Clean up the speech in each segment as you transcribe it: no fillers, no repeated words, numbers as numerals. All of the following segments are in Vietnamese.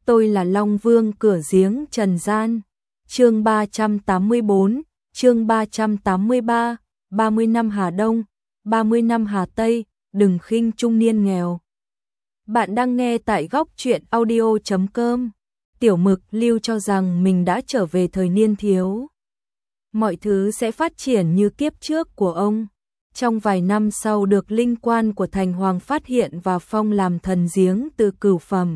tôi là Long Vương cửa giếng trần gian. Chương 384, chương 383, 30 năm Hà Đông, 30 năm Hà Tây, đừng khinh trung niên nghèo. Bạn đang nghe tại góc truyện audio.com. Tiểu Mực Lưu cho rằng mình đã trở về thời niên thiếu. Mọi thứ sẽ phát triển như kiếp trước của ông. Trong vài năm sau được linh quan của Thành Hoàng phát hiện và phong làm thần giếng từ cửu phẩm.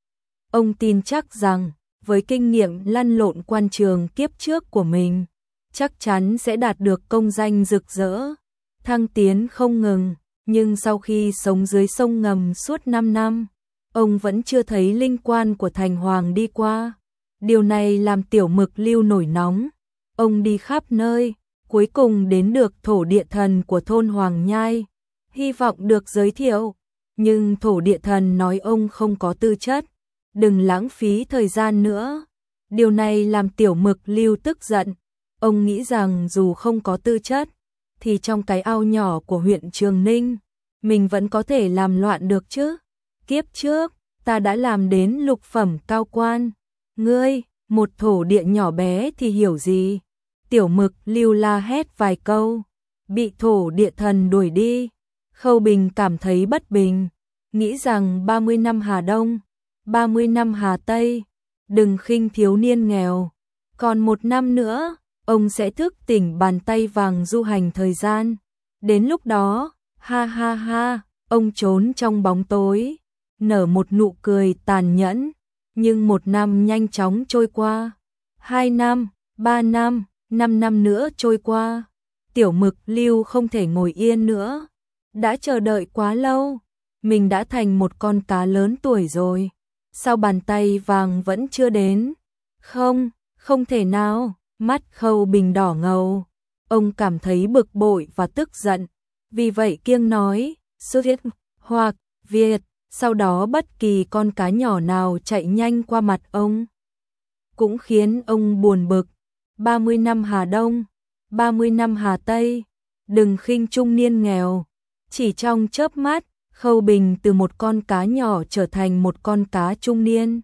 Ông tin chắc rằng, với kinh nghiệm lăn lộn quan trường kiếp trước của mình, chắc chắn sẽ đạt được công danh rực rỡ, thăng tiến không ngừng. Nhưng sau khi sống dưới sông ngầm suốt 5 năm, ông vẫn chưa thấy linh quan của Thành Hoàng đi qua. Điều này làm Tiểu Mực Lưu nổi nóng. Ông đi khắp nơi, cuối cùng đến được thổ địa thần của thôn Hoàng Nhai, hy vọng được giới thiệu. Nhưng thổ địa thần nói ông không có tư chất, đừng lãng phí thời gian nữa. Điều này làm Tiểu Mực Lưu tức giận. Ông nghĩ rằng dù không có tư chất, thì trong cái ao nhỏ của huyện Trường Ninh, mình vẫn có thể làm loạn được chứ. Kiếp trước, ta đã làm đến lục phẩm cao quan. Ngươi, một thổ địa nhỏ bé thì hiểu gì? Tiểu Mực Lưu la hét vài câu, bị thổ địa thần đuổi đi. Khâu Bình cảm thấy bất bình, nghĩ rằng 30 năm Hà Đông, 30 năm Hà Tây, đừng khinh thiếu niên nghèo. Còn 1 năm nữa, ông sẽ thức tỉnh bàn tay vàng du hành thời gian. Đến lúc đó, ha ha ha, ông trốn trong bóng tối, nở một nụ cười tàn nhẫn. Nhưng 1 năm nhanh chóng trôi qua, 2 năm, 3 năm, 5 năm nữa trôi qua. Tiểu Mực Lưu không thể ngồi yên nữa. Đã chờ đợi quá lâu, mình đã thành một con cá lớn tuổi rồi. Sao bàn tay vàng vẫn chưa đến? Không, không thể nào. Mắt Khâu Bình đỏ ngầu. Ông cảm thấy bực bội và tức giận. Vì vậy kiêng nói, Soviet hoặc Việt. Sau đó bất kỳ con cá nhỏ nào chạy nhanh qua mặt ông cũng khiến ông buồn bực. 30 năm Hà Đông, 30 năm Hà Tây, đừng khinh trung niên nghèo. Chỉ trong chớp mắt, Khâu Bình từ một con cá nhỏ trở thành một con cá trung niên.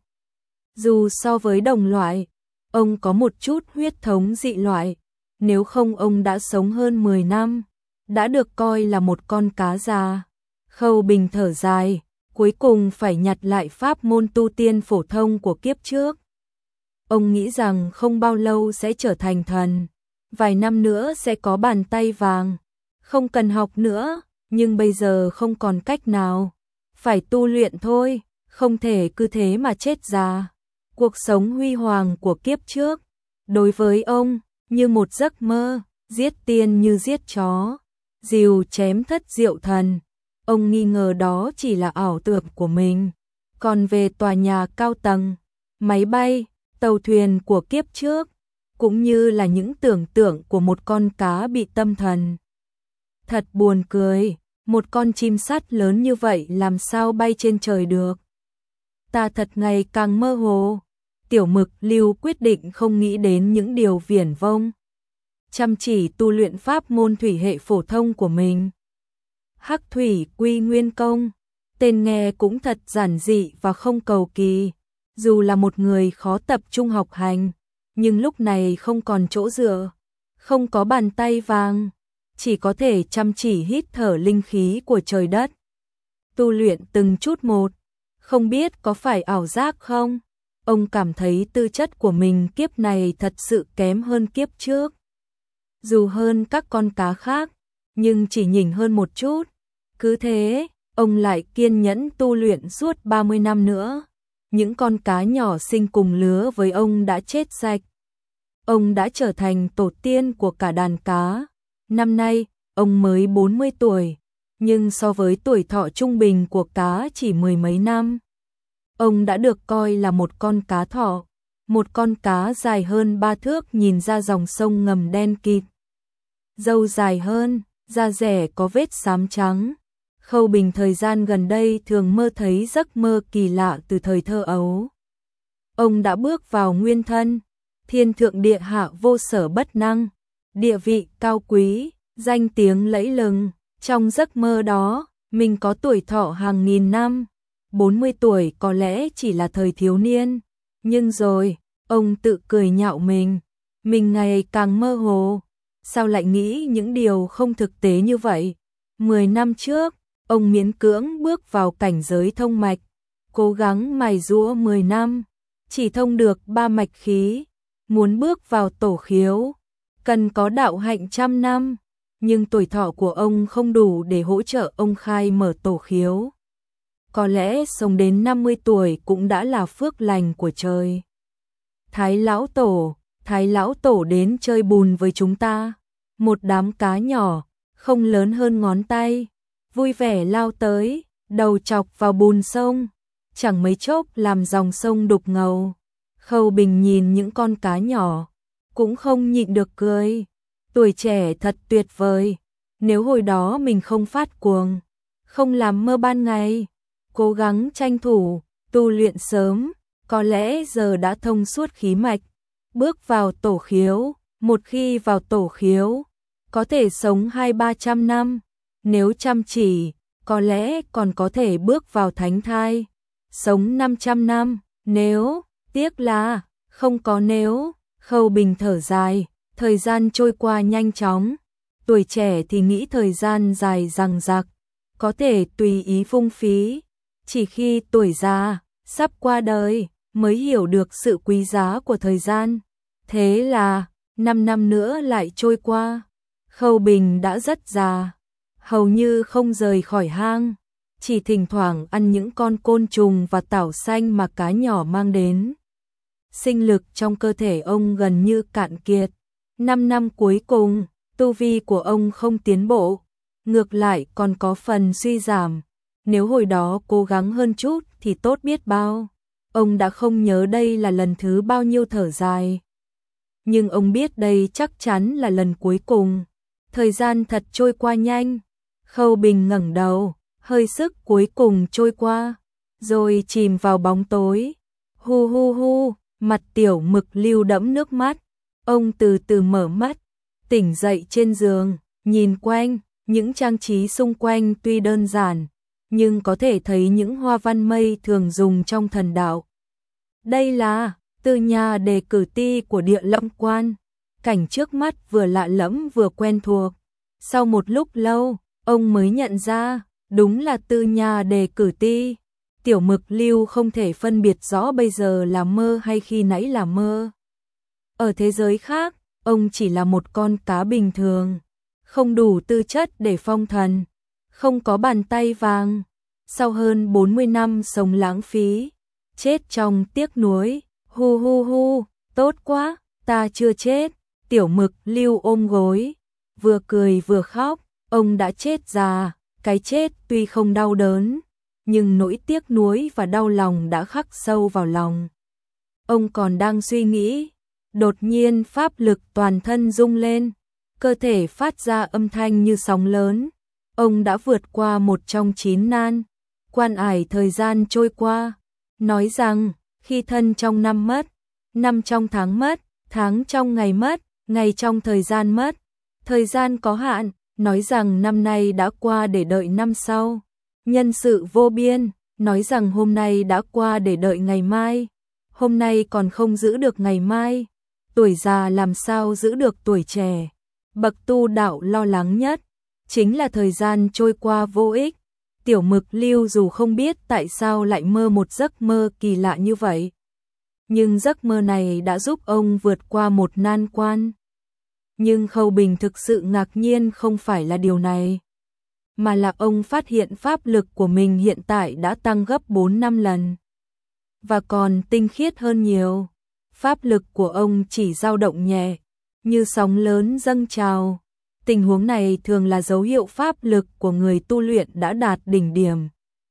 Dù so với đồng loại, ông có một chút huyết thống dị loại, nếu không ông đã sống hơn 10 năm, đã được coi là một con cá già. Khâu Bình thở dài, cuối cùng phải nhặt lại pháp môn tu tiên phổ thông của kiếp trước. Ông nghĩ rằng không bao lâu sẽ trở thành thần, vài năm nữa sẽ có bàn tay vàng, không cần học nữa, nhưng bây giờ không còn cách nào, phải tu luyện thôi, không thể cứ thế mà chết già. Cuộc sống huy hoàng của kiếp trước, đối với ông, như một giấc mơ, giết tiên như giết chó, rìu chém thất diệu thần. Ông nghi ngờ đó chỉ là ảo tưởng của mình. Còn về tòa nhà cao tầng, máy bay, tàu thuyền của kiếp trước, cũng như là những tưởng tượng của một con cá bị tâm thần. Thật buồn cười, một con chim sắt lớn như vậy làm sao bay trên trời được. Ta thật ngày càng mơ hồ. Tiểu Mực Lưu quyết định không nghĩ đến những điều viển vông, chăm chỉ tu luyện pháp môn thủy hệ phổ thông của mình. Hắc Thủy Quy Nguyên Công, tên nghe cũng thật giản dị và không cầu kỳ. Dù là một người khó tập trung học hành, nhưng lúc này không còn chỗ dựa, không có bàn tay vàng, chỉ có thể chăm chỉ hít thở linh khí của trời đất. Tu luyện từng chút một, không biết có phải ảo giác không? Ông cảm thấy tư chất của mình kiếp này thật sự kém hơn kiếp trước. Dù hơn các con cá khác, nhưng chỉ nhỉnh hơn một chút. Cứ thế, ông lại kiên nhẫn tu luyện suốt 30 năm nữa. Những con cá nhỏ sinh cùng lứa với ông đã chết sạch. Ông đã trở thành tổ tiên của cả đàn cá. Năm nay, ông mới 40 tuổi, nhưng so với tuổi thọ trung bình của cá chỉ 10 mấy năm, ông đã được coi là một con cá thọ, một con cá dài hơn 3 thước nhìn ra dòng sông ngầm đen kịt. Râu dài hơn, da rẻ có vết xám trắng. Khâu Bình thời gian gần đây thường mơ thấy giấc mơ kỳ lạ từ thời thơ ấu. Ông đã bước vào nguyên thân, thiên thượng địa hạ vô sở bất năng, địa vị cao quý, danh tiếng lẫy lừng. Trong giấc mơ đó, mình có tuổi thọ hàng nghìn năm, 40 tuổi có lẽ chỉ là thời thiếu niên, nhưng rồi, ông tự cười nhạo mình ngày càng mơ hồ, sao lại nghĩ những điều không thực tế như vậy. 10 năm trước, ông miễn cưỡng bước vào cảnh giới thông mạch, cố gắng mài giũa 10 năm, chỉ thông được 3 mạch khí, muốn bước vào tổ khiếu, cần có đạo hạnh 100 năm, nhưng tuổi thọ của ông không đủ để hỗ trợ ông khai mở tổ khiếu. Có lẽ sống đến 50 tuổi cũng đã là phước lành của trời. Thái lão tổ đến chơi bùn với chúng ta. Một đám cá nhỏ, không lớn hơn ngón tay, vui vẻ lao tới, đầu chọc vào bùn sông, chẳng mấy chốc làm dòng sông đục ngầu. Khâu Bình nhìn những con cá nhỏ, cũng không nhịn được cười. Tuổi trẻ thật tuyệt vời, nếu hồi đó mình không phát cuồng, không làm mơ ban ngày, cố gắng tranh thủ, tu luyện sớm, có lẽ giờ đã thông suốt khí mạch, bước vào tổ khiếu, một khi vào tổ khiếu, có thể sống 200-300 năm, nếu chăm chỉ, có lẽ còn có thể bước vào thánh thai, sống 500 năm, nếu, tiếc là, không có nếu. Khâu Bình thở dài, thời gian trôi qua nhanh chóng, tuổi trẻ thì nghĩ thời gian dài dằng dặc, có thể tùy ý phung phí, chỉ khi tuổi già, sắp qua đời, mới hiểu được sự quý giá của thời gian. Thế là, 5 năm nữa lại trôi qua, Khâu Bình đã rất già, hầu như không rời khỏi hang, chỉ thỉnh thoảng ăn những con côn trùng và tảo xanh mà cá nhỏ mang đến. Sinh lực trong cơ thể ông gần như cạn kiệt. 5 năm cuối cùng, tu vi của ông không tiến bộ, ngược lại còn có phần suy giảm. Nếu hồi đó cố gắng hơn chút thì tốt biết bao. Ông đã không nhớ đây là lần thứ bao nhiêu thở dài. Nhưng ông biết đây chắc chắn là lần cuối cùng. Thời gian thật trôi qua nhanh. Khâu Bình ngẩng đầu, hơi sức cuối cùng trôi qua, rồi chìm vào bóng tối. Hu hu hu, mặt Tiểu Mực lưu đẫm nước mắt. Ông từ từ mở mắt, tỉnh dậy trên giường, nhìn quanh, những trang trí xung quanh tuy đơn giản, nhưng có thể thấy những hoa văn mây thường dùng trong thần đạo. Đây là từ nhà đề cử ti của Địa Long Quan. Cảnh trước mắt vừa lạ lẫm vừa quen thuộc. Sau một lúc lâu, ông mới nhận ra, đúng là Tư Nhà đề cử ti. Tiểu Mực Lưu không thể phân biệt rõ bây giờ là mơ hay khi nãy là mơ. Ở thế giới khác, ông chỉ là một con cá bình thường, không đủ tư chất để phong thần, không có bàn tay vàng. Sau hơn 40 năm sống lãng phí, chết trong tiếc nuối, hu hu hu, tốt quá, ta chưa chết. Tiểu Mực Lưu ôm gối, vừa cười vừa khóc, ông đã chết già, cái chết tuy không đau đớn, nhưng nỗi tiếc nuối và đau lòng đã khắc sâu vào lòng. Ông còn đang suy nghĩ, đột nhiên pháp lực toàn thân rung lên, cơ thể phát ra âm thanh như sóng lớn. Ông đã vượt qua một trong 9 nan, quan ải thời gian trôi qua, nói rằng khi thân trong năm mất, năm trong tháng mất, tháng trong ngày mất, ngày trong thời gian mất, thời gian có hạn, nói rằng năm nay đã qua để đợi năm sau. Nhân sự vô biên, nói rằng hôm nay đã qua để đợi ngày mai, hôm nay còn không giữ được ngày mai, tuổi già làm sao giữ được tuổi trẻ. Bậc tu đạo lo lắng nhất chính là thời gian trôi qua vô ích. Tiểu Mực Lưu dù không biết tại sao lại mơ một giấc mơ kỳ lạ như vậy, nhưng giấc mơ này đã giúp ông vượt qua một nan quan. Nhưng Khâu Bình thực sự ngạc nhiên không phải là điều này, mà là ông phát hiện pháp lực của mình hiện tại đã tăng gấp 4-5 lần, và còn tinh khiết hơn nhiều. Pháp lực của ông chỉ dao động nhẹ, như sóng lớn dâng trào. Tình huống này thường là dấu hiệu pháp lực của người tu luyện đã đạt đỉnh điểm.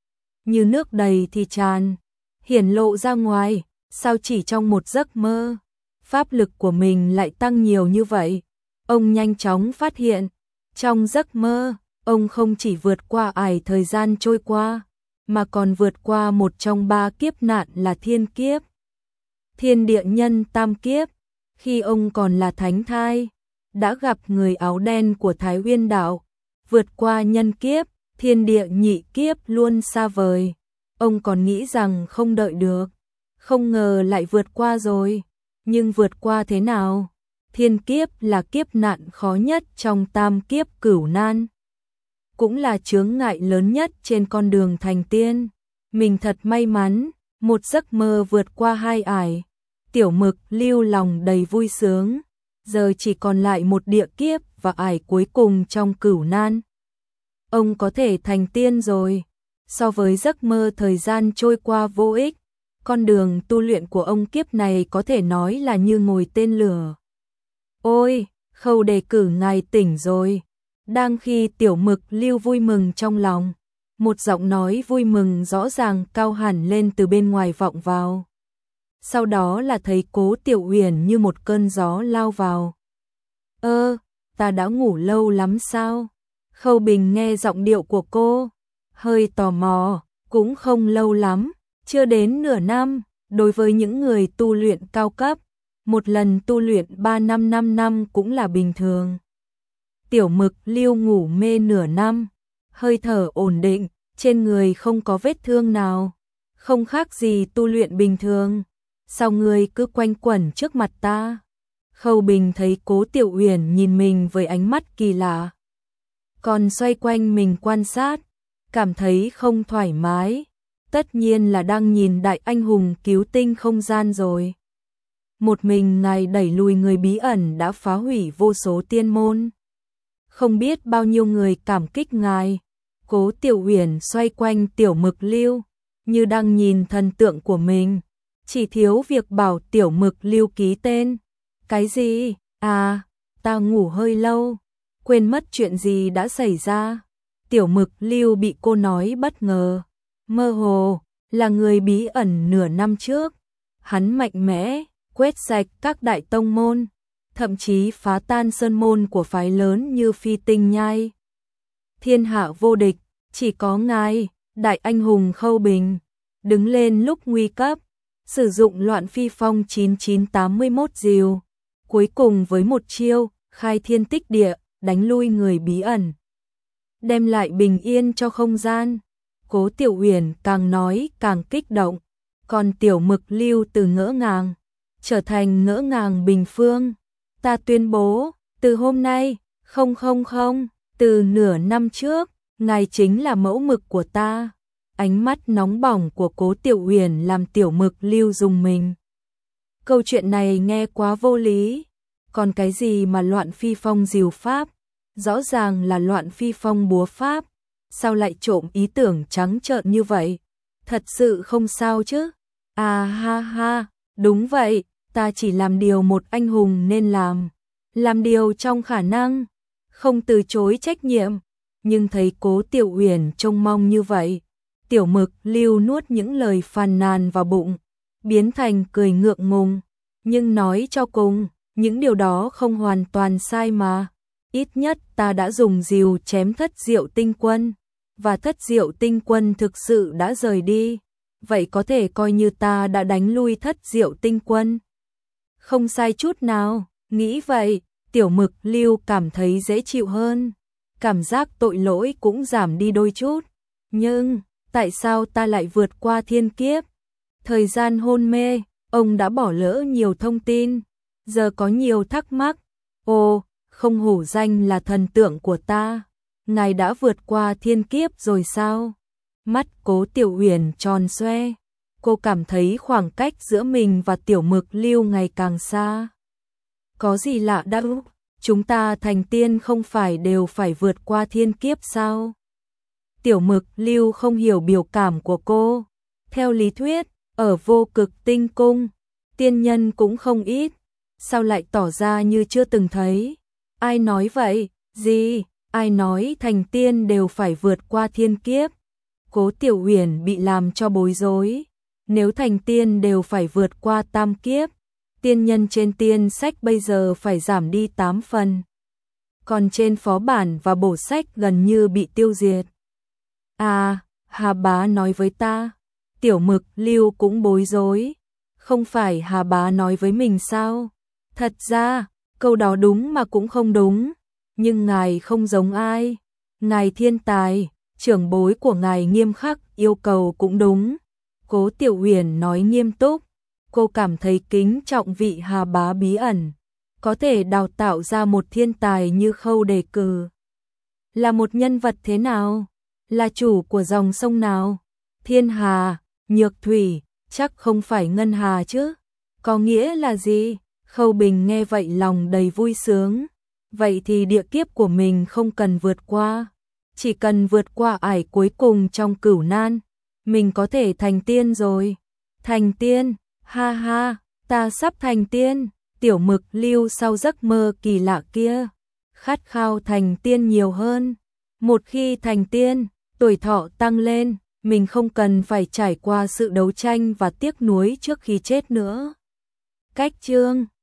Như nước đầy thì tràn, hiển lộ ra ngoài, sao chỉ trong một giấc mơ, pháp lực của mình lại tăng nhiều như vậy. Ông nhanh chóng phát hiện, trong giấc mơ, ông không chỉ vượt qua ải thời gian trôi qua, mà còn vượt qua một trong 3 kiếp nạn là thiên kiếp, thiên địa nhân tam kiếp. Khi ông còn là thánh thai, đã gặp người áo đen của Thái Uyên đạo, vượt qua nhân kiếp, thiên địa nhị kiếp luôn xa vời. Ông còn nghĩ rằng không đợi được, không ngờ lại vượt qua rồi. Nhưng vượt qua thế nào? Thiên kiếp là kiếp nạn khó nhất trong tam kiếp cửu nan, cũng là chướng ngại lớn nhất trên con đường thành tiên. Mình thật may mắn, một giấc mơ vượt qua hai ải. Tiểu Mực Lưu lòng đầy vui sướng, giờ chỉ còn lại một địa kiếp và ải cuối cùng trong cửu nan. Ông có thể thành tiên rồi. So với giấc mơ thời gian trôi qua vô ích, con đường tu luyện của ông kiếp này có thể nói là như ngồi tên lửa. Ôi, Khâu đề cử ngài tỉnh rồi. Đang khi Tiểu Mực Lưu vui mừng trong lòng, một giọng nói vui mừng rõ ràng cao hẳn lên từ bên ngoài vọng vào. Sau đó là thấy Cố Tiểu Uyển như một cơn gió lao vào. Ta đã ngủ lâu lắm sao? Khâu Bình nghe giọng điệu của cô, hơi tò mò. Cũng không lâu lắm, chưa đến nửa năm. Đối với những người tu luyện cao cấp, một lần tu luyện 3 năm 5 năm cũng là bình thường. Tiểu Mực Lưu ngủ mê nửa năm, hơi thở ổn định, trên người không có vết thương nào, không khác gì tu luyện bình thường. Sao ngươi cứ quanh quẩn trước mặt ta? Khâu Bình thấy Cố Tiểu Uyển nhìn mình với ánh mắt kỳ lạ, còn xoay quanh mình quan sát, cảm thấy không thoải mái. Tất nhiên là đang nhìn đại anh hùng cứu tinh không gian rồi. Một mình ngài đẩy lùi người bí ẩn đã phá hủy vô số tiên môn. Không biết bao nhiêu người cảm kích ngài. Cố Tiểu Uyển xoay quanh Tiểu Mực Lưu, như đang nhìn thần tượng của mình. Chỉ thiếu việc bảo Tiểu Mực Lưu ký tên. Cái gì? À, ta ngủ hơi lâu, quên mất chuyện gì đã xảy ra. Tiểu Mực Lưu bị cô nói bất ngờ. Mơ hồ, là người bí ẩn nửa năm trước. Hắn mạnh mẽ, quét sạch các đại tông môn, thậm chí phá tan sơn môn của phái lớn như Phi Tinh Nhai. Thiên hạ vô địch, chỉ có ngài, đại anh hùng Khâu Bình, đứng lên lúc nguy cấp, sử dụng Loạn Phi Phong 9981 diều, cuối cùng với một chiêu, khai thiên tích địa, đánh lui người bí ẩn, đem lại bình yên cho không gian. Cố Tiểu Uyển càng nói càng kích động, còn Tiểu Mực Lưu từ ngỡ ngàng trở thành ngỡ ngàng bình phương. Ta tuyên bố, từ hôm nay, không, từ nửa năm trước, ngài chính là mẫu mực của ta. Ánh mắt nóng bỏng của Cố Tiểu Uyển làm Tiểu Mực Lưu rùng mình. Câu chuyện này nghe quá vô lý. Còn cái gì mà Loạn Phi Phong diều pháp? Rõ ràng là Loạn Phi Phong búa pháp. Sao lại trộm ý tưởng trắng trợn như vậy? Thật sự không sao chứ? À ha ha, đúng vậy, ta chỉ làm điều một anh hùng nên làm điều trong khả năng, không từ chối trách nhiệm. Nhưng thấy Cố Tiểu Uyển trông mong như vậy, Tiểu Mực Lưu nuốt những lời phàn nàn vào bụng, biến thành cười ngượng ngùng. Nhưng nói cho cùng, những điều đó không hoàn toàn sai mà. Ít nhất ta đã dùng rìu chém Thất Diệu Tinh Quân, và Thất Diệu Tinh Quân thực sự đã rời đi. Vậy có thể coi như ta đã đánh lui Thất Diệu Tinh Quân. Không sai chút nào, nghĩ vậy, Tiểu Mực Lưu cảm thấy dễ chịu hơn. Cảm giác tội lỗi cũng giảm đi đôi chút. Nhưng, tại sao ta lại vượt qua thiên kiếp? Thời gian hôn mê, ông đã bỏ lỡ nhiều thông tin. Giờ có nhiều thắc mắc. Ồ, không hổ danh là thần tượng của ta. Ngài đã vượt qua thiên kiếp rồi sao? Mắt Cố Tiểu Uyển tròn xoe. Cô cảm thấy khoảng cách giữa mình và Tiểu Mực Lưu ngày càng xa. Có gì lạ đâu, chúng ta thành tiên không phải đều phải vượt qua thiên kiếp sao? Tiểu Mực Lưu không hiểu biểu cảm của cô. Theo lý thuyết, ở Vô Cực Tinh Cung, tiên nhân cũng không ít. Sao lại tỏ ra như chưa từng thấy? Ai nói vậy? Gì? Ai nói thành tiên đều phải vượt qua thiên kiếp? Cố Tiểu Uyển bị làm cho bối rối. Nếu thành tiên đều phải vượt qua tam kiếp, tiên nhân trên tiên sách bây giờ phải giảm đi 8 phần. Còn trên phó bản và bổ sách gần như bị tiêu diệt. À, Hà Bá nói với ta. Tiểu Mực Lưu cũng bối rối. Không phải Hà Bá nói với mình sao? Thật ra, câu đó đúng mà cũng không đúng. Nhưng ngài không giống ai. Ngài thiên tài, trưởng bối của ngài nghiêm khắc, yêu cầu cũng đúng. Cố Tiểu Huyền nói nghiêm túc, cô cảm thấy kính trọng vị Hà bá bí ẩn, có thể đào tạo ra một thiên tài như Khâu Đề Cử. Là một nhân vật thế nào? Là chủ của dòng sông nào? Thiên Hà, Nhược Thủy, chắc không phải Ngân Hà chứ? Có nghĩa là gì? Khâu Bình nghe vậy lòng đầy vui sướng. Vậy thì địa kiếp của mình không cần vượt qua, chỉ cần vượt qua ải cuối cùng trong cửu nan, mình có thể thành tiên rồi. Thành tiên, ha ha, ta sắp thành tiên. Tiểu Mực lưu sau giấc mơ kỳ lạ kia, khát khao thành tiên nhiều hơn. Một khi thành tiên, tuổi thọ tăng lên, mình không cần phải trải qua sự đấu tranh và tiếc nuối trước khi chết nữa. Cách chương